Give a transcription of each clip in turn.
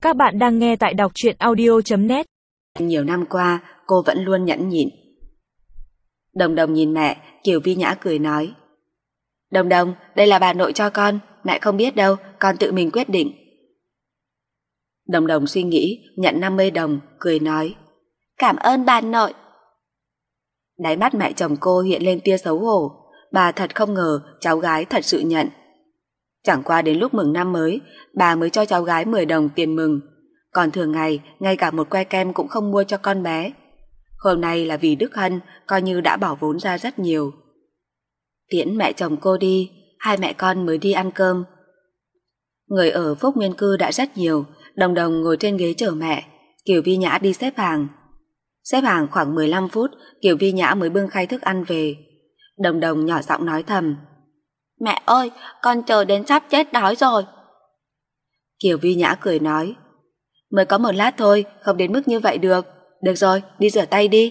Các bạn đang nghe tại đọc truyện audio.net. Nhiều năm qua, cô vẫn luôn nhẫn nhịn. Đồng Đồng nhìn mẹ, Kiều Vi Nhã cười nói: Đồng Đồng, đây là bà nội cho con, mẹ không biết đâu, con tự mình quyết định. Đồng Đồng suy nghĩ, nhận 50 đồng, cười nói: Cảm ơn bà nội. Đáy mắt mẹ chồng cô hiện lên tia xấu hổ, bà thật không ngờ cháu gái thật sự nhận. Chẳng qua đến lúc mừng năm mới, bà mới cho cháu gái 10 đồng tiền mừng, còn thường ngày ngay cả một que kem cũng không mua cho con bé. Hôm nay là vì Đức Hân, coi như đã bỏ vốn ra rất nhiều. Tiễn mẹ chồng cô đi, hai mẹ con mới đi ăn cơm. Người ở Phúc Nguyên Cư đã rất nhiều, Đồng Đồng ngồi trên ghế chờ mẹ, Kiều Vi Nhã đi xếp hàng. Xếp hàng khoảng 15 phút, Kiều Vi Nhã mới bưng khay thức ăn về. Đồng Đồng nhỏ giọng nói thầm: Mẹ ơi, con chờ đến sắp chết đói rồi. Kiều Vi Nhã cười nói: Mới có một lát thôi, không đến mức như vậy được. Được rồi, đi rửa tay đi.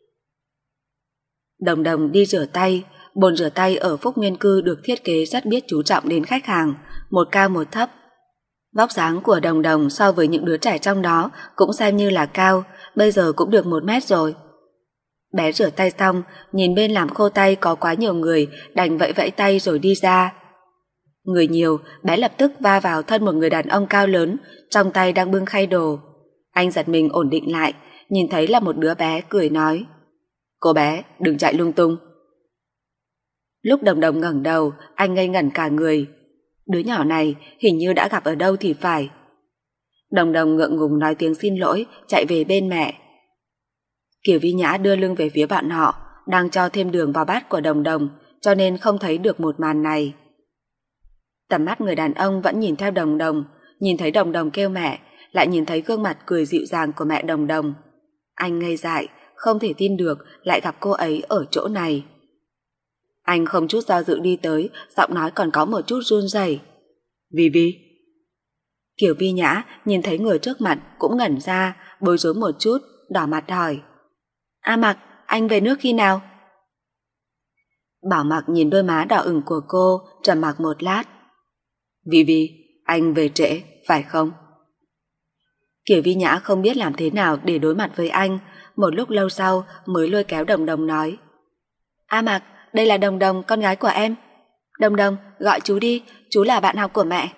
Đồng Đồng đi rửa tay. Bồn rửa tay ở Phúc Nguyên Cư được thiết kế rất biết chú trọng đến khách hàng, một cao một thấp. Vóc dáng của Đồng Đồng so với những đứa trẻ trong đó cũng xem như là cao, bây giờ cũng được 1 mét rồi. Bé rửa tay xong, nhìn bên làm khô tay có quá nhiều người, đành vẫy vẫy tay rồi đi ra. Người nhiều, bé lập tức va vào thân một người đàn ông cao lớn, trong tay đang bưng khay đồ. Anh giật mình ổn định lại, nhìn thấy là một đứa bé, cười nói: Cô bé, đừng chạy lung tung. Lúc Đồng Đồng ngẩng đầu, anh ngây ngẩn cả người. Đứa nhỏ này hình như đã gặp ở đâu thì phải. Đồng Đồng ngượng ngùng nói tiếng xin lỗi, chạy về bên mẹ. Kiều Vi Nhã đưa lưng về phía bọn họ, đang cho thêm đường vào bát của Đồng Đồng, cho nên không thấy được một màn này. Tầm mắt người đàn ông vẫn nhìn theo Đồng Đồng, nhìn thấy Đồng Đồng kêu mẹ, lại nhìn thấy gương mặt cười dịu dàng của mẹ Đồng Đồng. Anh ngây dại, không thể tin được lại gặp cô ấy ở chỗ này. Anh không chút do dự đi tới, giọng nói còn có một chút run rẩy: Vi Vi. Kiều Vi Nhã nhìn thấy người trước mặt cũng ngẩn ra, bối rối một chút, đỏ mặt hỏi: A Mặc, anh về nước khi nào? Bảo Mặc nhìn đôi má đỏ ửng của cô, trầm mặc một lát. Vi Vi, anh về trễ, phải không? Kiều Vi Nhã không biết làm thế nào để đối mặt với anh, một lúc lâu sau mới lôi kéo Đồng Đồng nói: A Mặc, đây là Đồng Đồng, con gái của em. Đồng Đồng, gọi chú đi, chú là bạn học của mẹ.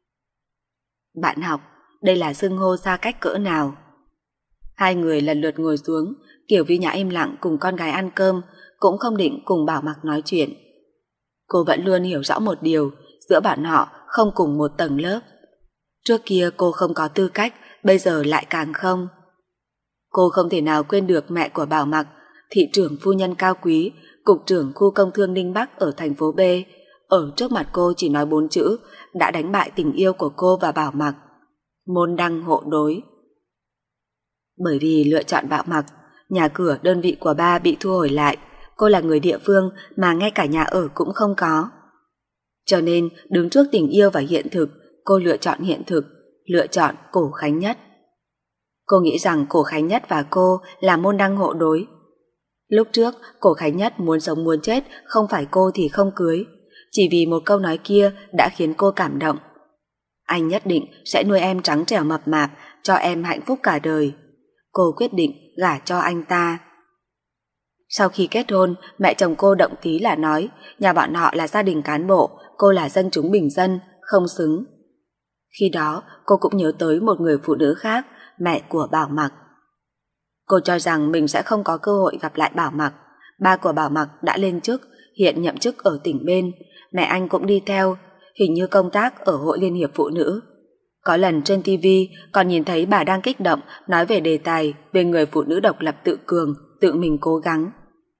Bạn học, đây là xưng hô xa cách cỡ nào? Hai người lần lượt ngồi xuống, Kiều Vi Nhã im lặng cùng con gái ăn cơm, cũng không định cùng Bảo Mặc nói chuyện. Cô vẫn luôn hiểu rõ một điều, giữa bọn họ không cùng một tầng lớp. Trước kia cô không có tư cách, bây giờ lại càng không. Cô không thể nào quên được mẹ của Bảo Mặc, thị trưởng phu nhân cao quý, cục trưởng khu công thương Ninh Bắc ở thành phố B, ở trước mặt cô chỉ nói 4 chữ đã đánh bại tình yêu của cô và Bảo Mặc: môn đăng hộ đối. Bởi vì lựa chọn Bảo Mặc, nhà cửa đơn vị của ba bị thu hồi lại, cô là người địa phương mà ngay cả nhà ở cũng không có. Cho nên đứng trước tình yêu và hiện thực, cô lựa chọn hiện thực, lựa chọn Cổ Khánh Nhất. Cô nghĩ rằng Cổ Khánh Nhất và cô là môn đăng hộ đối. Lúc trước Cổ Khánh Nhất muốn sống muốn chết, không phải cô thì không cưới. Chỉ vì một câu nói kia đã khiến cô cảm động: Anh nhất định sẽ nuôi em trắng trẻo mập mạp, cho em hạnh phúc cả đời. Cô quyết định gả cho anh ta. Sau khi kết hôn, mẹ chồng cô động tí là nói nhà bọn họ là gia đình cán bộ, cô là dân chúng bình dân, không xứng. Khi đó cô cũng nhớ tới một người phụ nữ khác, mẹ của Bảo Mặc. Cô cho rằng mình sẽ không có cơ hội gặp lại Bảo Mặc. Ba của Bảo Mặc đã lên chức, hiện nhậm chức ở tỉnh bên. Mẹ anh cũng đi theo, hình như công tác ở Hội Liên hiệp Phụ nữ. Có lần trên TV còn nhìn thấy bà đang kích động nói về đề tài về người phụ nữ độc lập tự cường, tự mình cố gắng.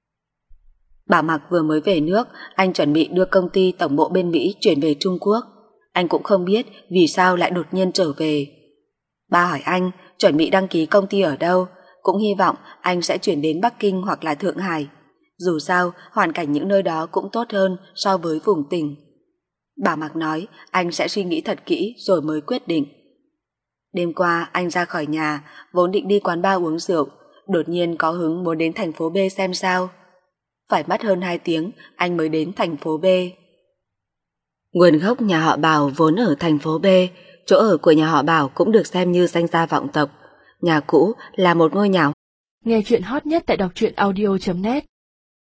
Bảo Mặc vừa mới về nước, anh chuẩn bị đưa công ty tổng bộ bên Mỹ chuyển về Trung Quốc. Anh cũng không biết vì sao lại đột nhiên trở về. Ba hỏi anh chuẩn bị đăng ký công ty ở đâu, cũng hy vọng anh sẽ chuyển đến Bắc Kinh hoặc là Thượng Hải. Dù sao, hoàn cảnh những nơi đó cũng tốt hơn so với vùng tỉnh. Bảo Mặc nói anh sẽ suy nghĩ thật kỹ rồi mới quyết định. Đêm qua anh ra khỏi nhà, vốn định đi quán bar uống rượu, đột nhiên có hứng muốn đến thành phố B xem sao. Phải mất hơn 2 tiếng anh mới đến thành phố B. Nguồn gốc nhà họ Bảo vốn ở thành phố B, chỗ ở của nhà họ Bảo cũng được xem như danh gia vọng tộc. Nhà cũ là một ngôi nhà. Nghe chuyện hot nhất tại đọc truyện audio.net